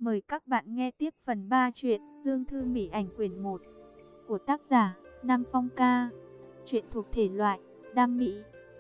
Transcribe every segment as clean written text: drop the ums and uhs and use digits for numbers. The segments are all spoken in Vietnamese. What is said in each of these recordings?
Mời các bạn nghe tiếp phần 3 truyện Dương Thư Mỹ Ảnh quyển 1 của tác giả Nam Phong Ca. Truyện thuộc thể loại đam mỹ.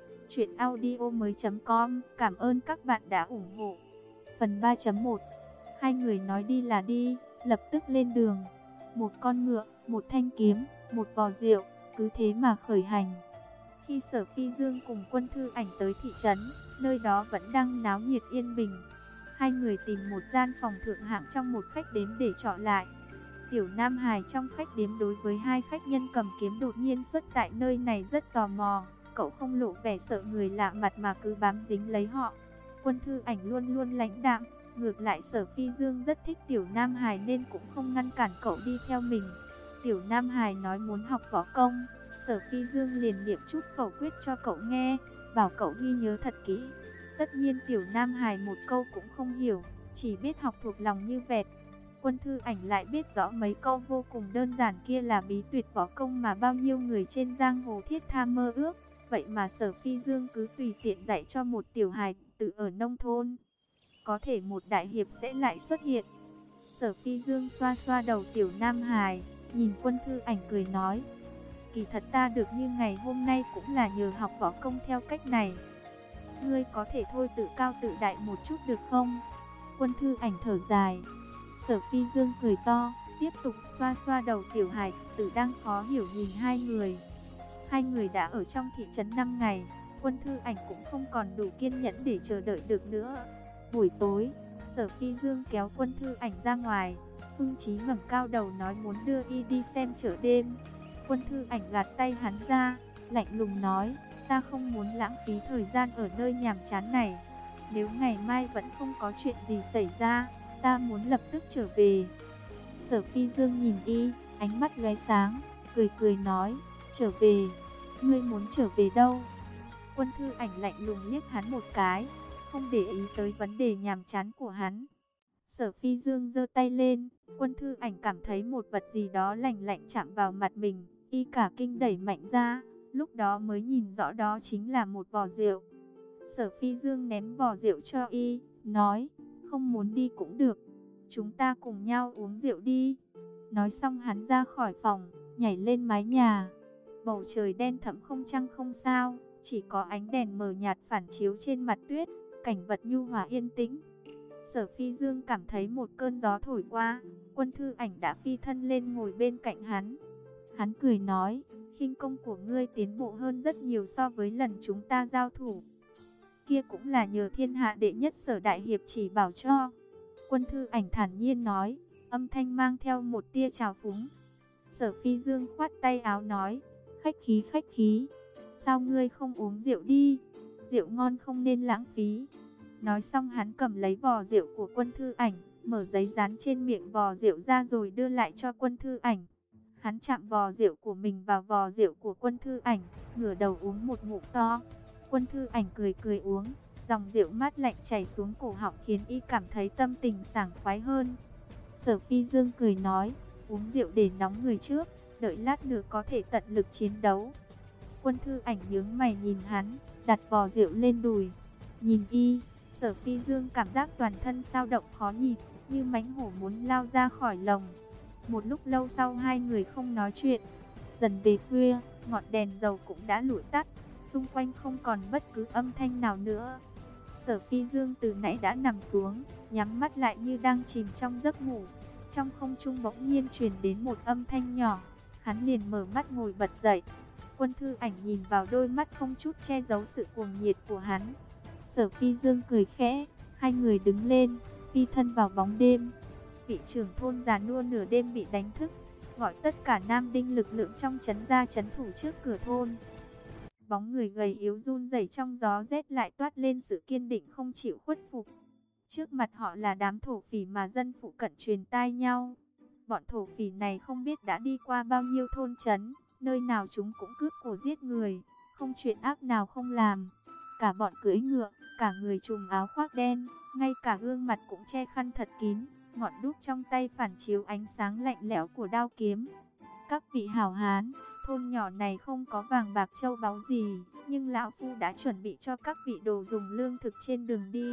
Truyệnaudiomoi.com. Cảm ơn các bạn đã ủng hộ. Phần 3.1. Hai người nói đi là đi, lập tức lên đường. Một con ngựa, một thanh kiếm, một vò rượu, cứ thế mà khởi hành. Khi Sở Phi Dương cùng Quân Thư Ảnh tới thị trấn, nơi đó vẫn đang náo nhiệt yên bình. Hai người tìm một gian phòng thượng hạng trong một khách điếm để trọ lại. Tiểu Nam Hải trong khách điếm đối với hai khách nhân cầm kiếm đột nhiên xuất tại nơi này rất tò mò. Cậu không lộ vẻ sợ người lạ mặt mà cứ bám dính lấy họ. Quân Thư Ảnh luôn luôn lãnh đạm, ngược lại Sở Phi Dương rất thích Tiểu Nam Hải nên cũng không ngăn cản cậu đi theo mình. Tiểu Nam Hải nói muốn học võ công, Sở Phi Dương liền niệm chút khẩu quyết cho cậu nghe, bảo cậu ghi nhớ thật kỹ. Tất nhiên Tiểu Nam Hải một câu cũng không hiểu, chỉ biết học thuộc lòng như vẹt. Quân Thư Ảnh lại biết rõ mấy câu vô cùng đơn giản kia là bí tuyệt võ công mà bao nhiêu người trên giang hồ thiết tha mơ ước. Vậy mà Sở Phi Dương cứ tùy tiện dạy cho một tiểu hài tử ở nông thôn. Có thể một đại hiệp sẽ lại xuất hiện. Sở Phi Dương xoa xoa đầu Tiểu Nam Hải, nhìn Quân Thư Ảnh cười nói: kỳ thật ta được như ngày hôm nay cũng là nhờ học võ công theo cách này. Ngươi có thể thôi tự cao tự đại một chút được không? Quân Thư Ảnh thở dài. Sở Phi Dương cười to, tiếp tục xoa xoa đầu tiểu hài tử đang khó hiểu nhìn hai người. Hai người đã ở trong thị trấn 5 ngày, Quân Thư Ảnh cũng không còn đủ kiên nhẫn để chờ đợi được nữa. Buổi tối, Sở Phi Dương kéo Quân Thư Ảnh ra ngoài. Phương Chí ngẩng cao đầu nói muốn đưa y đi xem chợ đêm. Quân Thư Ảnh gạt tay hắn ra, lạnh lùng nói: ta không muốn lãng phí thời gian ở nơi nhàm chán này. Nếu ngày mai vẫn không có chuyện gì xảy ra, ta muốn lập tức trở về. Sở Phi Dương nhìn y, ánh mắt lóe sáng, cười cười nói: trở về? Ngươi muốn trở về đâu? Quân Thư Ảnh lạnh lùng liếc hắn một cái, không để ý tới vấn đề nhàm chán của hắn. Sở Phi Dương giơ tay lên, Quân Thư Ảnh cảm thấy một vật gì đó lạnh lạnh chạm vào mặt mình, y cả kinh đẩy mạnh ra, lúc đó mới nhìn rõ đó chính là một vò rượu. Sở Phi Dương ném vò rượu cho y, nói: không muốn đi cũng được, chúng ta cùng nhau uống rượu đi. Nói xong hắn ra khỏi phòng, nhảy lên mái nhà. Bầu trời đen thẫm không trăng không sao, chỉ có ánh đèn mờ nhạt phản chiếu trên mặt tuyết, cảnh vật nhu hòa yên tĩnh. Sở Phi Dương cảm thấy một cơn gió thổi qua, Quân Thư Ảnh đã phi thân lên ngồi bên cạnh hắn. Hắn cười nói: khinh công của ngươi tiến bộ hơn rất nhiều so với lần chúng ta giao thủ. Kia cũng là nhờ thiên hạ đệ nhất Sở đại hiệp chỉ bảo cho. Quân Thư Ảnh thản nhiên nói, âm thanh mang theo một tia trào phúng. Sở Phi Dương khoát tay áo nói: khách khí khách khí, sao ngươi không uống rượu đi, rượu ngon không nên lãng phí. Nói xong hắn cầm lấy vò rượu của Quân Thư Ảnh, mở giấy dán trên miệng vò rượu ra rồi đưa lại cho Quân Thư Ảnh. Hắn chạm vò rượu của mình vào vò rượu của Quân Thư Ảnh, ngửa đầu uống một ngụm to. Quân Thư Ảnh cười cười uống, dòng rượu mát lạnh chảy xuống cổ họng khiến y cảm thấy tâm tình sảng khoái hơn. Sở Phi Dương cười nói: uống rượu để nóng người trước, đợi lát nữa có thể tận lực chiến đấu. Quân Thư Ảnh nhướng mày nhìn hắn, đặt vò rượu lên đùi. Nhìn y, Sở Phi Dương cảm giác toàn thân dao động khó nhịn, như mãnh hổ muốn lao ra khỏi lồng. Một lúc lâu sau hai người không nói chuyện. Dần về khuya, ngọn đèn dầu cũng đã lụi tắt, xung quanh không còn bất cứ âm thanh nào nữa. Sở Phi Dương từ nãy đã nằm xuống, nhắm mắt lại như đang chìm trong giấc ngủ. Trong không trung bỗng nhiên truyền đến một âm thanh nhỏ, hắn liền mở mắt ngồi bật dậy. Quân Thư Ảnh nhìn vào đôi mắt không chút che giấu sự cuồng nhiệt của hắn. Sở Phi Dương cười khẽ, hai người đứng lên, phi thân vào bóng đêm. Vị trưởng thôn già nua nửa đêm bị đánh thức, gọi tất cả nam đinh lực lượng trong trấn ra trấn thủ trước cửa thôn. Bóng người gầy yếu run rẩy trong gió rét lại toát lên sự kiên định không chịu khuất phục. Trước mặt họ là đám thổ phỉ mà dân phụ cận truyền tai nhau. Bọn thổ phỉ này không biết đã đi qua bao nhiêu thôn trấn, nơi nào chúng cũng cướp của giết người, không chuyện ác nào không làm. Cả bọn cưỡi ngựa, cả người trùm áo khoác đen, ngay cả gương mặt cũng che khăn thật kín, ngọn đuốc trong tay phản chiếu ánh sáng lạnh lẽo của đao kiếm. Các vị hảo hán, thôn nhỏ này không có vàng bạc châu báu gì, nhưng lão phu đã chuẩn bị cho các vị đồ dùng lương thực trên đường đi,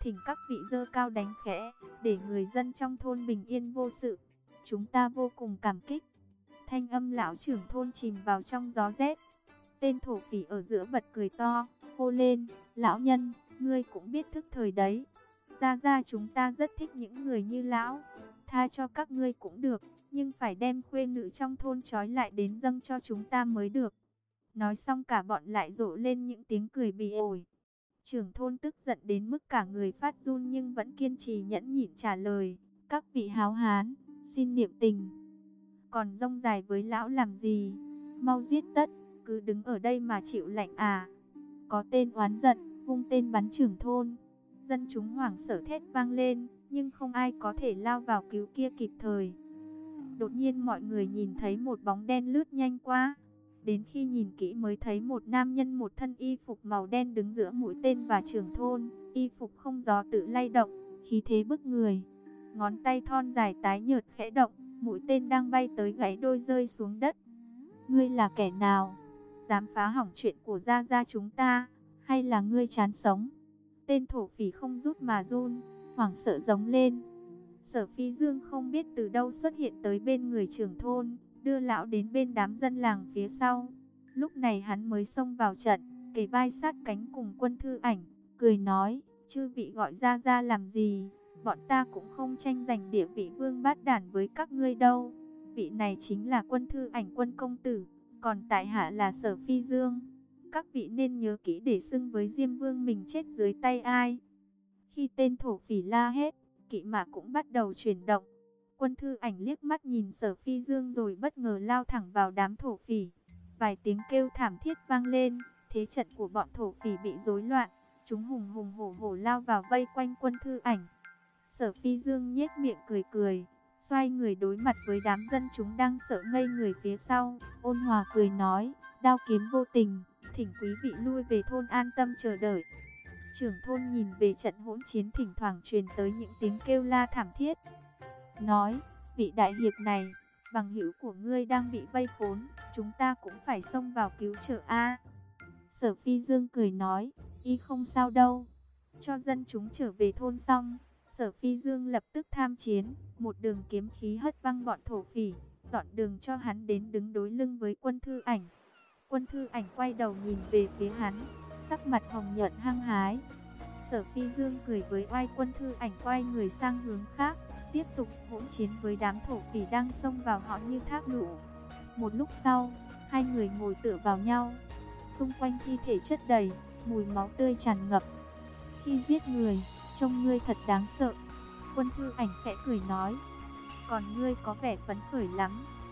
thỉnh các vị giơ cao đánh khẽ, để người dân trong thôn bình yên vô sự. Chúng ta vô cùng cảm kích. Thanh âm lão trưởng thôn chìm vào trong gió rét. Tên thổ phỉ ở giữa bật cười to, hô lên, lão nhân, ngươi cũng biết thức thời đấy. Gia chúng ta rất thích những người như lão, tha cho các ngươi cũng được, nhưng phải đem khuê nữ trong thôn trói lại đến dâng cho chúng ta mới được. Nói xong cả bọn lại rộ lên những tiếng cười bỉ ổi. Trưởng thôn tức giận đến mức cả người phát run nhưng vẫn kiên trì nhẫn nhịn trả lời, các vị háo hán, xin niệm tình. Còn rông dài với lão làm gì? Mau giết tất, cứ đứng ở đây mà chịu lạnh à? Có tên oán giận, vung tên bắn trưởng thôn. Dân chúng hoảng sợ thét vang lên, nhưng không ai có thể lao vào cứu kia kịp thời. Đột nhiên mọi người nhìn thấy một bóng đen lướt nhanh qua. Đến khi nhìn kỹ mới thấy một nam nhân một thân y phục màu đen đứng giữa mũi tên và trưởng thôn. Y phục không gió tự lay động, khí thế bức người. Ngón tay thon dài tái nhợt khẽ động, mũi tên đang bay tới gãy đôi rơi xuống đất. Ngươi là kẻ nào? Dám phá hỏng chuyện của Gia chúng ta, hay là ngươi chán sống? Tên thổ phỉ không rút mà run, hoảng sợ giống lên. Sở Phi Dương không biết từ đâu xuất hiện tới bên người trưởng thôn, đưa lão đến bên đám dân làng phía sau. Lúc này hắn mới xông vào trận, kề vai sát cánh cùng Quân Thư Ảnh, cười nói, chư vị gọi Gia làm gì? Bọn ta cũng không tranh giành địa vị vương bát đản với các ngươi đâu. Vị này chính là Quân Thư Ảnh Quân công tử, còn tại hạ là Sở Phi Dương. Các vị nên nhớ kỹ để xưng với Diêm Vương mình chết dưới tay ai. Khi tên thổ phỉ la hết, kỵ mã cũng bắt đầu chuyển động. Quân Thư Ảnh liếc mắt nhìn Sở Phi Dương rồi bất ngờ lao thẳng vào đám thổ phỉ. Vài tiếng kêu thảm thiết vang lên, thế trận của bọn thổ phỉ bị rối loạn. Chúng hùng hùng hổ hổ lao vào vây quanh Quân Thư Ảnh. Sở Phi Dương nhếch miệng cười cười, xoay người đối mặt với đám dân chúng đang sợ ngây người phía sau, ôn hòa cười nói, đao kiếm vô tình, thỉnh quý vị lui về thôn an tâm chờ đợi. Trưởng thôn nhìn về trận hỗn chiến thỉnh thoảng truyền tới những tiếng kêu la thảm thiết. Nói, vị đại hiệp này, bằng hữu của ngươi đang bị vây khốn, chúng ta cũng phải xông vào cứu trợ a. Sở Phi Dương cười nói, y không sao đâu. Cho dân chúng trở về thôn xong, Sở Phi Dương lập tức tham chiến, một đường kiếm khí hất văng bọn thổ phỉ, dọn đường cho hắn đến đứng đối lưng với Quân Thư Ảnh. Quân Thư Ảnh quay đầu nhìn về phía hắn, sắc mặt hồng nhuận hăng hái. Sở Phi Dương cười với oai. Quân Thư Ảnh quay người sang hướng khác, tiếp tục hỗn chiến với đám thổ phỉ đang xông vào họ như thác lũ. Một lúc sau, hai người ngồi tựa vào nhau, xung quanh thi thể chất đầy, mùi máu tươi tràn ngập. Khi giết người, trông ngươi thật đáng sợ. Quân Thư Ảnh khẽ cười nói, còn ngươi có vẻ phấn khởi lắm.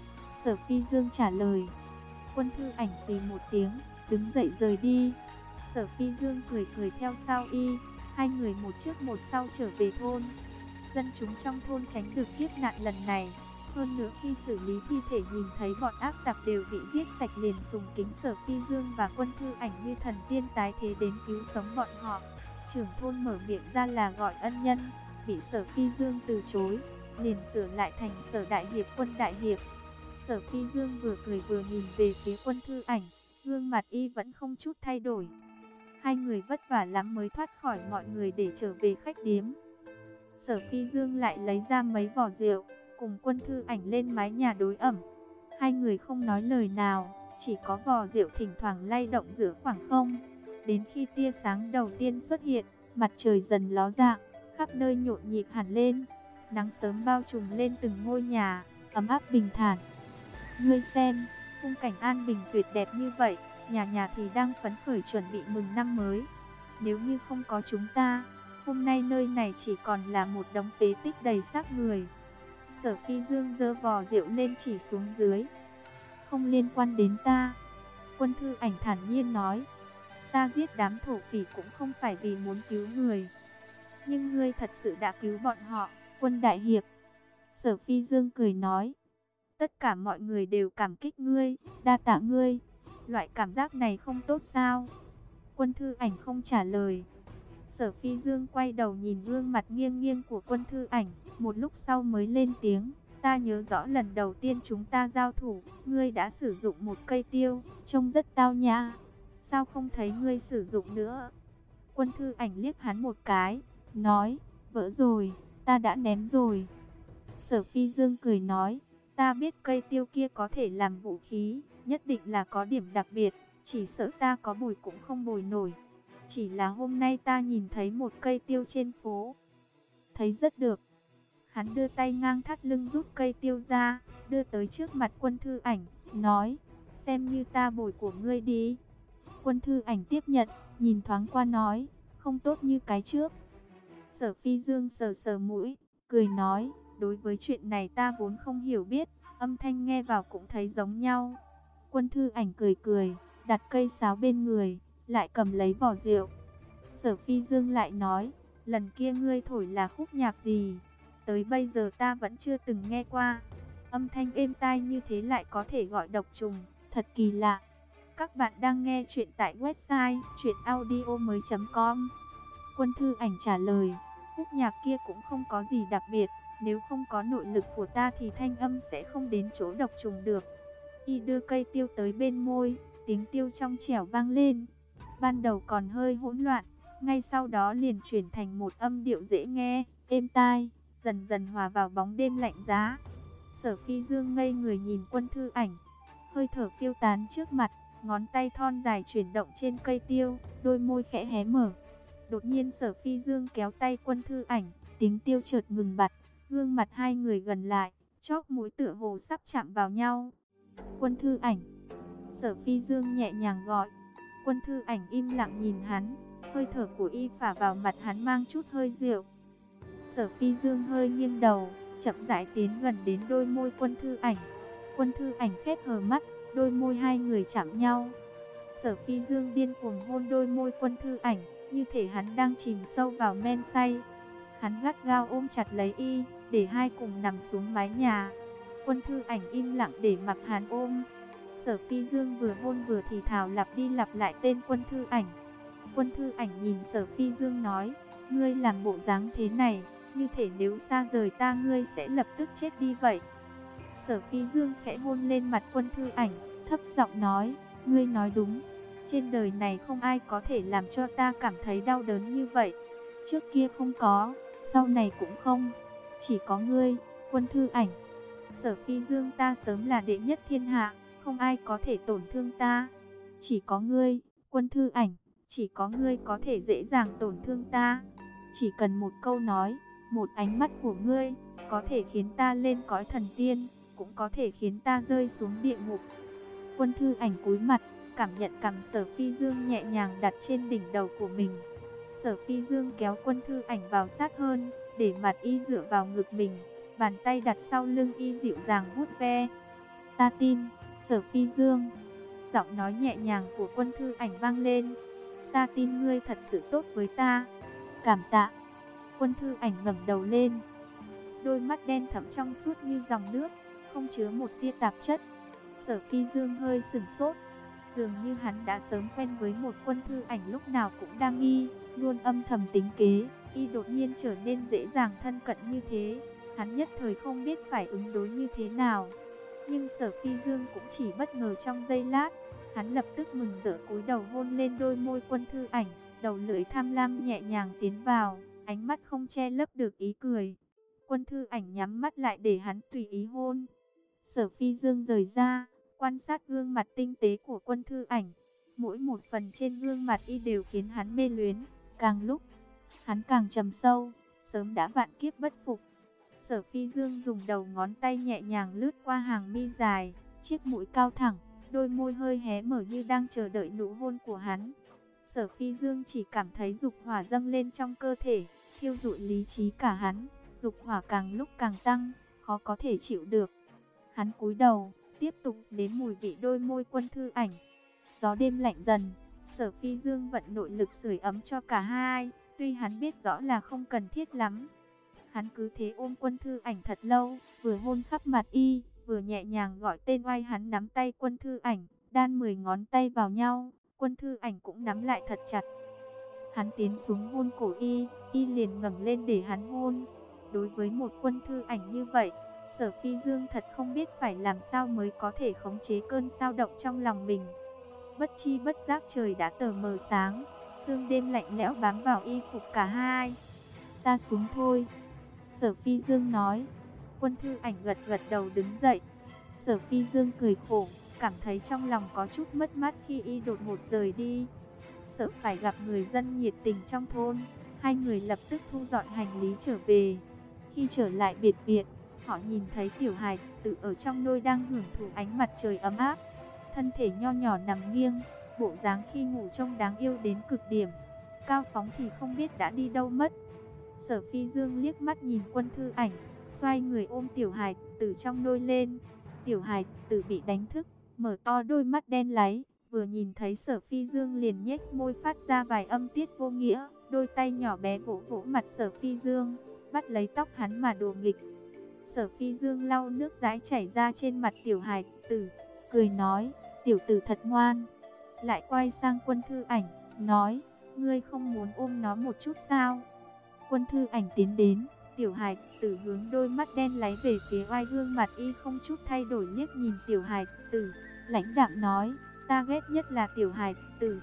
Sở Phi Dương trả lời. Quân Thư Ảnh suy một tiếng, đứng dậy rời đi. Sở Phi Dương cười cười theo sau y, hai người một trước một sau trở về thôn. Dân chúng trong thôn tránh được kiếp nạn lần này. Hơn nữa khi xử lý thi thể nhìn thấy bọn ác tặc đều bị giết sạch liền sùng kính Sở Phi Dương và Quân Thư Ảnh như thần tiên tái thế đến cứu sống bọn họ. Trưởng thôn mở miệng ra là gọi ân nhân, bị Sở Phi Dương từ chối, liền sửa lại thành Sở Đại Hiệp Quân Đại Hiệp. Sở Phi Dương vừa cười vừa nhìn về phía Quân Thư Ảnh, gương mặt y vẫn không chút thay đổi. Hai người vất vả lắm mới thoát khỏi mọi người để trở về khách điếm. Sở Phi Dương lại lấy ra mấy vỏ rượu, cùng Quân Thư Ảnh lên mái nhà đối ẩm. Hai người không nói lời nào, chỉ có vỏ rượu thỉnh thoảng lay động giữa khoảng không. Đến khi tia sáng đầu tiên xuất hiện, mặt trời dần ló dạng, khắp nơi nhộn nhịp hẳn lên. Nắng sớm bao trùm lên từng ngôi nhà, ấm áp bình thản. Ngươi xem, khung cảnh an bình tuyệt đẹp như vậy, nhà nhà thì đang phấn khởi chuẩn bị mừng năm mới. Nếu như không có chúng ta, hôm nay nơi này chỉ còn là một đống phế tích đầy xác người. Sở Phi Dương giơ vò rượu lên chỉ xuống dưới. Không liên quan đến ta. Quân Thư Ảnh thản nhiên nói. Ta giết đám thổ phỉ cũng không phải vì muốn cứu người. Nhưng ngươi thật sự đã cứu bọn họ, Quân Đại Hiệp. Sở Phi Dương cười nói. Tất cả mọi người đều cảm kích ngươi, đa tạ ngươi. Loại cảm giác này không tốt sao? Quân Thư Ảnh không trả lời. Sở Phi Dương quay đầu nhìn gương mặt nghiêng nghiêng của Quân Thư Ảnh, một lúc sau mới lên tiếng. Ta nhớ rõ lần đầu tiên chúng ta giao thủ, ngươi đã sử dụng một cây tiêu, trông rất tao nhã. Sao không thấy ngươi sử dụng nữa? Quân Thư Ảnh liếc hắn một cái, nói, vỡ rồi, ta đã ném rồi. Sở Phi Dương cười nói, ta biết cây tiêu kia có thể làm vũ khí, nhất định là có điểm đặc biệt, chỉ sợ ta có bồi cũng không bồi nổi. Chỉ là hôm nay ta nhìn thấy một cây tiêu trên phố, thấy rất được. Hắn đưa tay ngang thắt lưng rút cây tiêu ra, đưa tới trước mặt Quân Thư Ảnh, nói, xem như ta bồi của ngươi đi. Quân Thư Ảnh tiếp nhận, nhìn thoáng qua nói, không tốt như cái trước. Sở Phi Dương sờ sờ mũi, cười nói, đối với chuyện này ta vốn không hiểu biết, âm thanh nghe vào cũng thấy giống nhau. Quân Thư Ảnh cười cười, đặt cây sáo bên người, lại cầm lấy vỏ rượu. Sở Phi Dương lại nói, lần kia ngươi thổi là khúc nhạc gì? Tới bây giờ ta vẫn chưa từng nghe qua. Âm thanh êm tai như thế lại có thể gọi độc trùng, thật kỳ lạ. Các bạn đang nghe chuyện tại website chuyenaudio.com. Quân Thư Ảnh trả lời, khúc nhạc kia cũng không có gì đặc biệt, nếu không có nội lực của ta thì thanh âm sẽ không đến chỗ độc trùng được. Y đưa cây tiêu tới bên môi, tiếng tiêu trong trẻo vang lên. Ban đầu còn hơi hỗn loạn, ngay sau đó liền chuyển thành một âm điệu dễ nghe, êm tai, dần dần hòa vào bóng đêm lạnh giá. Sở Phi Dương ngây người nhìn Quân Thư Ảnh, hơi thở phiêu tán trước mặt, ngón tay thon dài chuyển động trên cây tiêu, đôi môi khẽ hé mở. Đột nhiên Sở Phi Dương kéo tay Quân Thư Ảnh, tiếng tiêu chợt ngừng bặt, gương mặt hai người gần lại, chóp mũi tựa hồ sắp chạm vào nhau. Quân Thư Ảnh. Sở Phi Dương nhẹ nhàng gọi. Quân Thư Ảnh im lặng nhìn hắn, hơi thở của y phả vào mặt hắn mang chút hơi rượu. Sở Phi Dương hơi nghiêng đầu, chậm rãi tiến gần đến đôi môi Quân Thư Ảnh. Quân Thư Ảnh khép hờ mắt, đôi môi hai người chạm nhau. Sở Phi Dương điên cuồng hôn đôi môi Quân Thư Ảnh, như thể hắn đang chìm sâu vào men say. Hắn gắt gao ôm chặt lấy y, để hai cùng nằm xuống mái nhà. Quân Thư Ảnh im lặng để mặc hắn ôm. Sở Phi Dương vừa hôn vừa thì thào lặp đi lặp lại tên Quân Thư Ảnh. Quân Thư Ảnh nhìn Sở Phi Dương nói, ngươi làm bộ dáng thế này, như thể nếu xa rời ta ngươi sẽ lập tức chết đi vậy. Sở Phi Dương khẽ hôn lên mặt Quân Thư Ảnh, thấp giọng nói, ngươi nói đúng, trên đời này không ai có thể làm cho ta cảm thấy đau đớn như vậy. Trước kia không có, sau này cũng không, chỉ có ngươi, Quân Thư Ảnh. Sở Phi Dương, ta sớm là đệ nhất thiên hạ, không ai có thể tổn thương ta. Chỉ có ngươi, Quân Thư Ảnh, chỉ có ngươi có thể dễ dàng tổn thương ta. Chỉ cần một câu nói, một ánh mắt của ngươi, có thể khiến ta lên cõi thần tiên, cũng có thể khiến ta rơi xuống địa ngục. Quân Thư Ảnh cúi mặt, cảm nhận cằm Sở Phi Dương nhẹ nhàng đặt trên đỉnh đầu của mình. Sở Phi Dương kéo Quân Thư Ảnh vào sát hơn, để mặt y dựa vào ngực mình, bàn tay đặt sau lưng y dịu dàng vuốt ve. Ta tin, Sở Phi Dương. Giọng nói nhẹ nhàng của Quân Thư Ảnh vang lên. Ta tin ngươi thật sự tốt với ta. Cảm tạ. Quân Thư Ảnh ngẩng đầu lên. Đôi mắt đen thẫm trong suốt như dòng nước, không chứa một tia tạp chất. Sở Phi Dương hơi sửng sốt. Dường như hắn đã sớm quen với một Quân Thư Ảnh lúc nào cũng đang luôn âm thầm tính kế. Y đột nhiên trở nên dễ dàng thân cận như thế, hắn nhất thời không biết phải ứng đối như thế nào. Nhưng Sở Phi Dương cũng chỉ bất ngờ trong giây lát, hắn lập tức mừng rỡ cúi đầu hôn lên đôi môi Quân Thư Ảnh, đầu lưỡi tham lam nhẹ nhàng tiến vào, ánh mắt không che lấp được ý cười. Quân Thư Ảnh nhắm mắt lại để hắn tùy ý hôn. Sở Phi Dương rời ra, quan sát gương mặt tinh tế của Quân Thư Ảnh, mỗi một phần trên gương mặt y đều khiến hắn mê luyến, càng lúc hắn càng trầm sâu, sớm đã vạn kiếp bất phục. Sở Phi Dương dùng đầu ngón tay nhẹ nhàng lướt qua hàng mi dài, chiếc mũi cao thẳng, đôi môi hơi hé mở như đang chờ đợi nụ hôn của hắn. Sở Phi Dương chỉ cảm thấy dục hỏa dâng lên trong cơ thể, thiêu rụi lý trí cả hắn, dục hỏa càng lúc càng tăng, khó có thể chịu được. Hắn cúi đầu, tiếp tục nếm mùi vị đôi môi Quân Thư Ảnh. Gió đêm lạnh dần, Sở Phi Dương vận nội lực sưởi ấm cho cả hai, tuy hắn biết rõ là không cần thiết lắm. Hắn cứ thế ôm Quân Thư Ảnh thật lâu, vừa hôn khắp mặt y, vừa nhẹ nhàng gọi tên oai. Hắn nắm tay Quân Thư Ảnh, đan 10 ngón tay vào nhau, Quân Thư Ảnh cũng nắm lại thật chặt. Hắn tiến xuống hôn cổ y, y liền ngẩng lên để hắn hôn. Đối với một Quân Thư Ảnh như vậy, Sở Phi Dương thật không biết phải làm sao mới có thể khống chế cơn dao động trong lòng mình. Bất chi bất giác trời đã tờ mờ sáng, sương đêm lạnh lẽo bám vào y phục cả hai. ta xuống thôi. Sở Phi Dương nói. Quân Thư Ảnh gật gật đầu đứng dậy. Sở Phi Dương cười khổ, cảm thấy trong lòng có chút mất mát khi y đột ngột rời đi. Sợ phải gặp người dân nhiệt tình trong thôn, hai người lập tức thu dọn hành lý trở về. Khi trở lại biệt viện, họ nhìn thấy tiểu hài tử ở trong nôi đang hưởng thụ ánh mặt trời ấm áp. Thân thể nho nhỏ nằm nghiêng, bộ dáng khi ngủ trông đáng yêu đến cực điểm. Cao Phóng thì không biết đã đi đâu mất. Sở Phi Dương liếc mắt nhìn Quân Thư Ảnh, xoay người ôm tiểu hài tử trong nôi lên. Tiểu hài tử bị đánh thức, mở to đôi mắt đen láy, vừa nhìn thấy Sở Phi Dương liền nhếch môi phát ra vài âm tiết vô nghĩa, đôi tay nhỏ bé vỗ vỗ mặt Sở Phi Dương, bắt lấy tóc hắn mà đùa nghịch. Sở Phi Dương lau nước dãi chảy ra trên mặt tiểu hài tử, cười nói, tiểu tử thật ngoan. Lại quay sang Quân Thư Ảnh, nói, ngươi không muốn ôm nó một chút sao? Quân Thư Ảnh tiến đến, tiểu hài tử hướng đôi mắt đen láy về phía oai, gương mặt y không chút thay đổi liếc nhìn tiểu hài tử, lãnh đạm nói, ta ghét nhất là tiểu hài tử.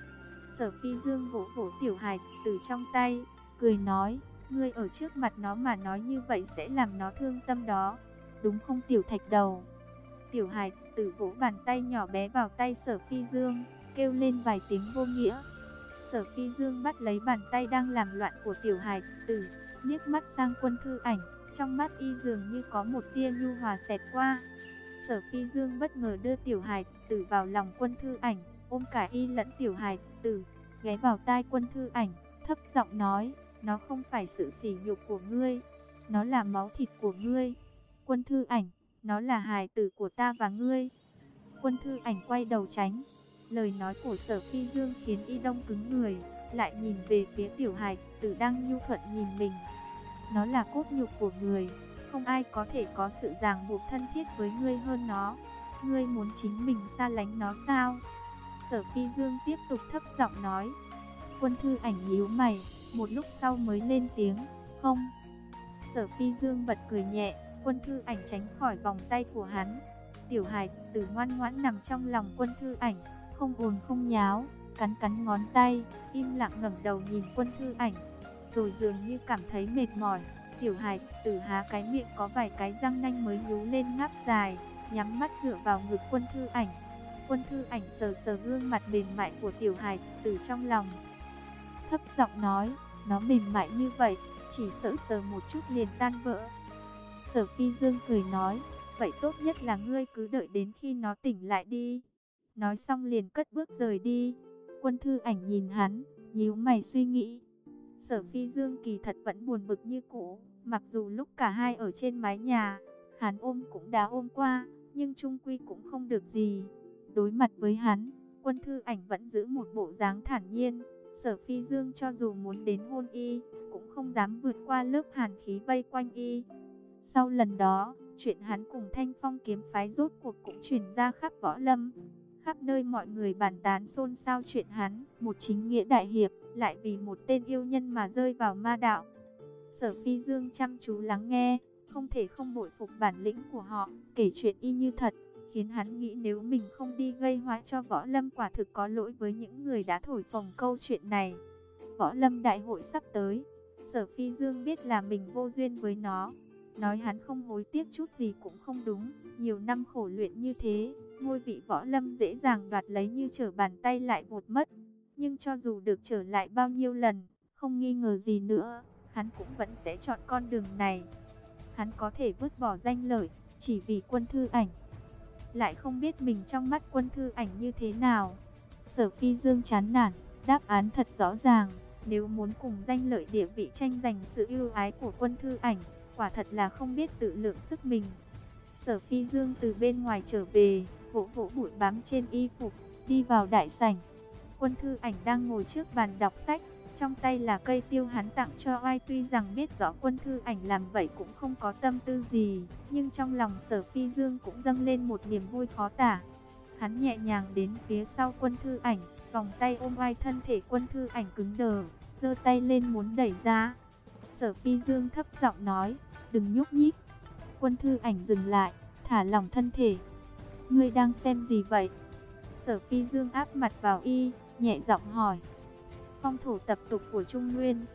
Sở Phi Dương vỗ vỗ tiểu hài tử trong tay, cười nói, ngươi ở trước mặt nó mà nói như vậy sẽ làm nó thương tâm đó, đúng không tiểu thạch đầu? Tiểu hài tử vỗ bàn tay nhỏ bé vào tay Sở Phi Dương, kêu lên vài tiếng vô nghĩa. Sở Phi Dương bắt lấy bàn tay đang làm loạn của tiểu hài tử, liếc mắt sang Quân Thư Ảnh, trong mắt y dường như có một tia nhu hòa xẹt qua. Sở Phi Dương bất ngờ đưa tiểu hài tử vào lòng Quân Thư Ảnh, ôm cả y lẫn tiểu hài tử, ghé vào tai Quân Thư Ảnh, thấp giọng nói, nó không phải sự sỉ nhục của ngươi, nó là máu thịt của ngươi. Quân Thư Ảnh, nó là hài tử của ta và ngươi. Quân Thư Ảnh quay đầu tránh. Lời nói của Sở Phi Dương khiến y đông cứng người, lại nhìn về phía tiểu hài tử đang nhu thuận nhìn mình. Nó là cốt nhục của người, không ai có thể có sự ràng buộc thân thiết với ngươi hơn nó. Ngươi muốn chính mình xa lánh nó sao? Sở Phi Dương tiếp tục thấp giọng nói. Quân Thư Ảnh nhíu mày, một lúc sau mới lên tiếng, không. Sở Phi Dương bật cười nhẹ, Quân Thư Ảnh tránh khỏi vòng tay của hắn. Tiểu hài tử ngoan ngoãn nằm trong lòng Quân Thư Ảnh, không ồn không nháo, cắn cắn ngón tay, im lặng ngẩng đầu nhìn Quân Thư Ảnh, rồi dường như cảm thấy mệt mỏi. Tiểu hài tử há cái miệng có vài cái răng nanh mới nhú lên ngáp dài, nhắm mắt dựa vào ngực Quân Thư Ảnh. Quân Thư Ảnh sờ sờ gương mặt mềm mại của tiểu hài tử trong lòng, thấp giọng nói, nó mềm mại như vậy, chỉ sợ sờ một chút liền tan vỡ. Sở Phi Dương cười nói, vậy tốt nhất là ngươi cứ đợi đến khi nó tỉnh lại đi. Nói xong liền cất bước rời đi. Quân Thư Ảnh nhìn hắn, nhíu mày suy nghĩ. Sở Phi Dương kỳ thật vẫn buồn bực như cũ, mặc dù lúc cả hai ở trên mái nhà, hắn ôm cũng đã ôm qua, nhưng chung quy cũng không được gì. Đối mặt với hắn, Quân Thư Ảnh vẫn giữ một bộ dáng thản nhiên. Sở Phi Dương cho dù muốn đến hôn y, cũng không dám vượt qua lớp hàn khí vây quanh y. Sau lần đó, chuyện hắn cùng Thanh Phong kiếm phái rốt cuộc cũng truyền ra khắp Võ Lâm. Khắp nơi mọi người bàn tán xôn xao chuyện hắn, một chính nghĩa đại hiệp, lại vì một tên yêu nhân mà rơi vào ma đạo. Sở Phi Dương chăm chú lắng nghe, không thể không bội phục bản lĩnh của họ, kể chuyện y như thật, khiến hắn nghĩ nếu mình không đi gây họa cho Võ Lâm quả thực có lỗi với những người đã thổi phồng câu chuyện này. Võ Lâm đại hội sắp tới, Sở Phi Dương biết là mình vô duyên với nó. Nói hắn không hối tiếc chút gì cũng không đúng, nhiều năm khổ luyện như thế, ngôi vị Võ Lâm dễ dàng đoạt lấy như trở bàn tay lại vụt mất. Nhưng cho dù được trở lại bao nhiêu lần, không nghi ngờ gì nữa, hắn cũng vẫn sẽ chọn con đường này. Hắn có thể vứt bỏ danh lợi, chỉ vì Quân Thư Ảnh. Lại không biết mình trong mắt Quân Thư Ảnh như thế nào. Sở Phi Dương chán nản, đáp án thật rõ ràng, nếu muốn cùng danh lợi địa vị tranh giành sự ưu ái của Quân Thư Ảnh, quả thật là không biết tự lượng sức mình. Sở Phi Dương từ bên ngoài trở về, vỗ vỗ bụi bám trên y phục, đi vào đại sảnh. Quân Thư Ảnh đang ngồi trước bàn đọc sách, trong tay là cây tiêu hắn tặng cho oai. Tuy rằng biết rõ Quân Thư Ảnh làm vậy cũng không có tâm tư gì, nhưng trong lòng Sở Phi Dương cũng dâng lên một niềm vui khó tả. Hắn nhẹ nhàng đến phía sau Quân Thư Ảnh, vòng tay ôm oai. Thân thể Quân Thư Ảnh cứng đờ, giơ tay lên muốn đẩy ra. Sở Phi Dương thấp giọng nói, đừng nhúc nhích. Quân Thư Ảnh dừng lại, thả lỏng thân thể. Ngươi đang xem gì vậy? Sở Phi Dương áp mặt vào y, nhẹ giọng hỏi. Phong thổ tập tục của Trung Nguyên.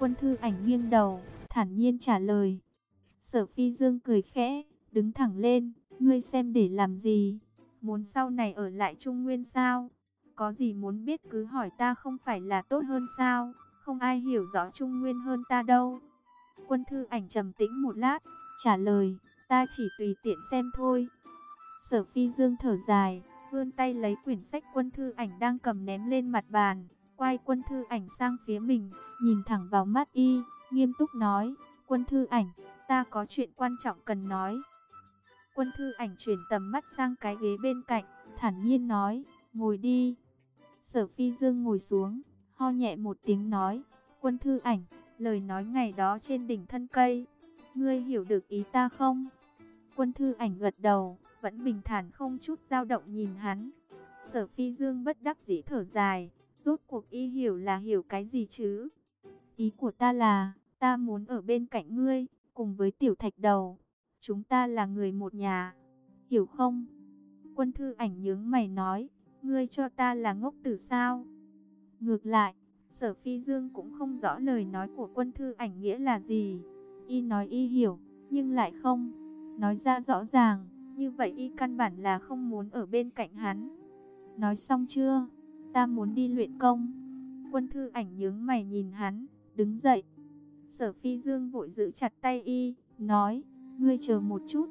Quân Thư Ảnh nghiêng đầu, thản nhiên trả lời. Sở Phi Dương cười khẽ, đứng thẳng lên, ngươi xem để làm gì? Muốn sau này ở lại Trung Nguyên sao? Có gì muốn biết cứ hỏi ta không phải là tốt hơn sao? Không ai hiểu rõ Trung Nguyên hơn ta đâu. Quân Thư Ảnh trầm tĩnh một lát, trả lời, ta chỉ tùy tiện xem thôi. Sở Phi Dương thở dài, vươn tay lấy quyển sách Quân Thư Ảnh đang cầm ném lên mặt bàn, quay Quân Thư Ảnh sang phía mình, nhìn thẳng vào mắt y, nghiêm túc nói, Quân Thư Ảnh, ta có chuyện quan trọng cần nói. Quân Thư Ảnh chuyển tầm mắt sang cái ghế bên cạnh, thản nhiên nói, ngồi đi. Sở Phi Dương ngồi xuống, ho nhẹ một tiếng nói, Quân Thư Ảnh, lời nói ngày đó trên đỉnh thân cây, ngươi hiểu được ý ta không? Quân Thư Ảnh gật đầu, vẫn bình thản không chút dao động nhìn hắn. Sở Phi Dương bất đắc dĩ thở dài, rốt cuộc y hiểu là hiểu cái gì chứ? Ý của ta là, ta muốn ở bên cạnh ngươi, cùng với Tiểu Thạch Đầu. Chúng ta là người một nhà, hiểu không? Quân Thư Ảnh nhướng mày nói, ngươi cho ta là ngốc tử sao? Ngược lại, Sở Phi Dương cũng không rõ lời nói của Quân Thư Ảnh nghĩa là gì. Y nói y hiểu, nhưng lại không nói ra rõ ràng, như vậy y căn bản là không muốn ở bên cạnh hắn. Nói xong chưa? Ta muốn đi luyện công. Quân Thư Ảnh nhướng mày nhìn hắn, đứng dậy. Sở Phi Dương vội giữ chặt tay y, nói, ngươi chờ một chút.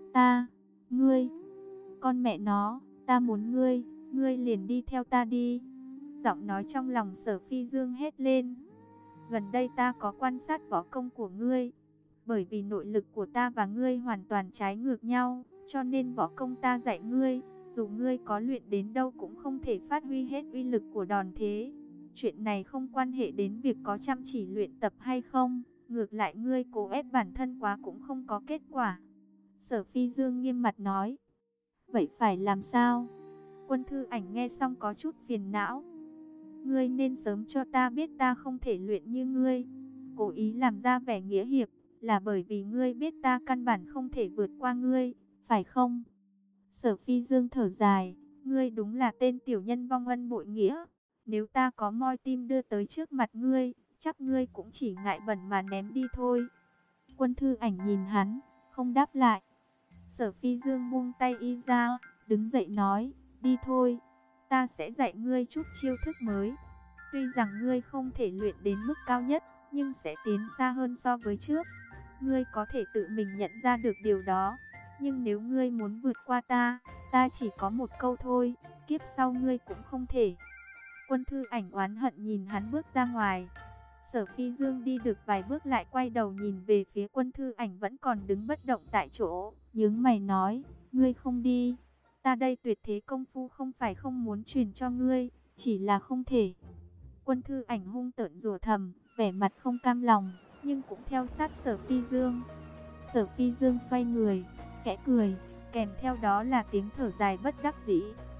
Ngươi, con mẹ nó, ta muốn ngươi liền đi theo ta đi. Giọng nói trong lòng Sở Phi Dương hét lên. Gần đây ta có quan sát võ công của ngươi. Bởi vì nội lực của ta và ngươi hoàn toàn trái ngược nhau, cho nên võ công ta dạy ngươi, dù ngươi có luyện đến đâu cũng không thể phát huy hết uy lực của đòn thế. Chuyện này không quan hệ đến việc có chăm chỉ luyện tập hay không, ngược lại ngươi cố ép bản thân quá cũng không có kết quả. Sở Phi Dương nghiêm mặt nói. Vậy phải làm sao? Quân Thư Ảnh nghe xong có chút phiền não. Ngươi nên sớm cho ta biết ta không thể luyện như ngươi. Cố ý làm ra vẻ nghĩa hiệp, là bởi vì ngươi biết ta căn bản không thể vượt qua ngươi, phải không? Sở Phi Dương thở dài, ngươi đúng là tên tiểu nhân vong ân bội nghĩa. Nếu ta có moi tim đưa tới trước mặt ngươi, chắc ngươi cũng chỉ ngại bẩn mà ném đi thôi. Quân Thư Ảnh nhìn hắn, không đáp lại. Sở Phi Dương buông tay y ra, đứng dậy nói, đi thôi, ta sẽ dạy ngươi chút chiêu thức mới. Tuy rằng ngươi không thể luyện đến mức cao nhất, nhưng sẽ tiến xa hơn so với trước. Ngươi có thể tự mình nhận ra được điều đó. Nhưng nếu ngươi muốn vượt qua ta chỉ có một câu thôi, kiếp sau ngươi cũng không thể. Quân Thư Ảnh oán hận nhìn hắn bước ra ngoài. Sở Phi Dương đi được vài bước lại quay đầu nhìn về phía Quân Thư Ảnh vẫn còn đứng bất động tại chỗ, nhướng mày nói, ngươi không đi. Ta đây tuyệt thế công phu không phải không muốn truyền cho ngươi, chỉ là không thể. Quân Thư Ảnh hung tợn rủa thầm, vẻ mặt không cam lòng, nhưng cũng theo sát Sở Phi Dương. Sở Phi Dương xoay người, khẽ cười, kèm theo đó là tiếng thở dài bất đắc dĩ.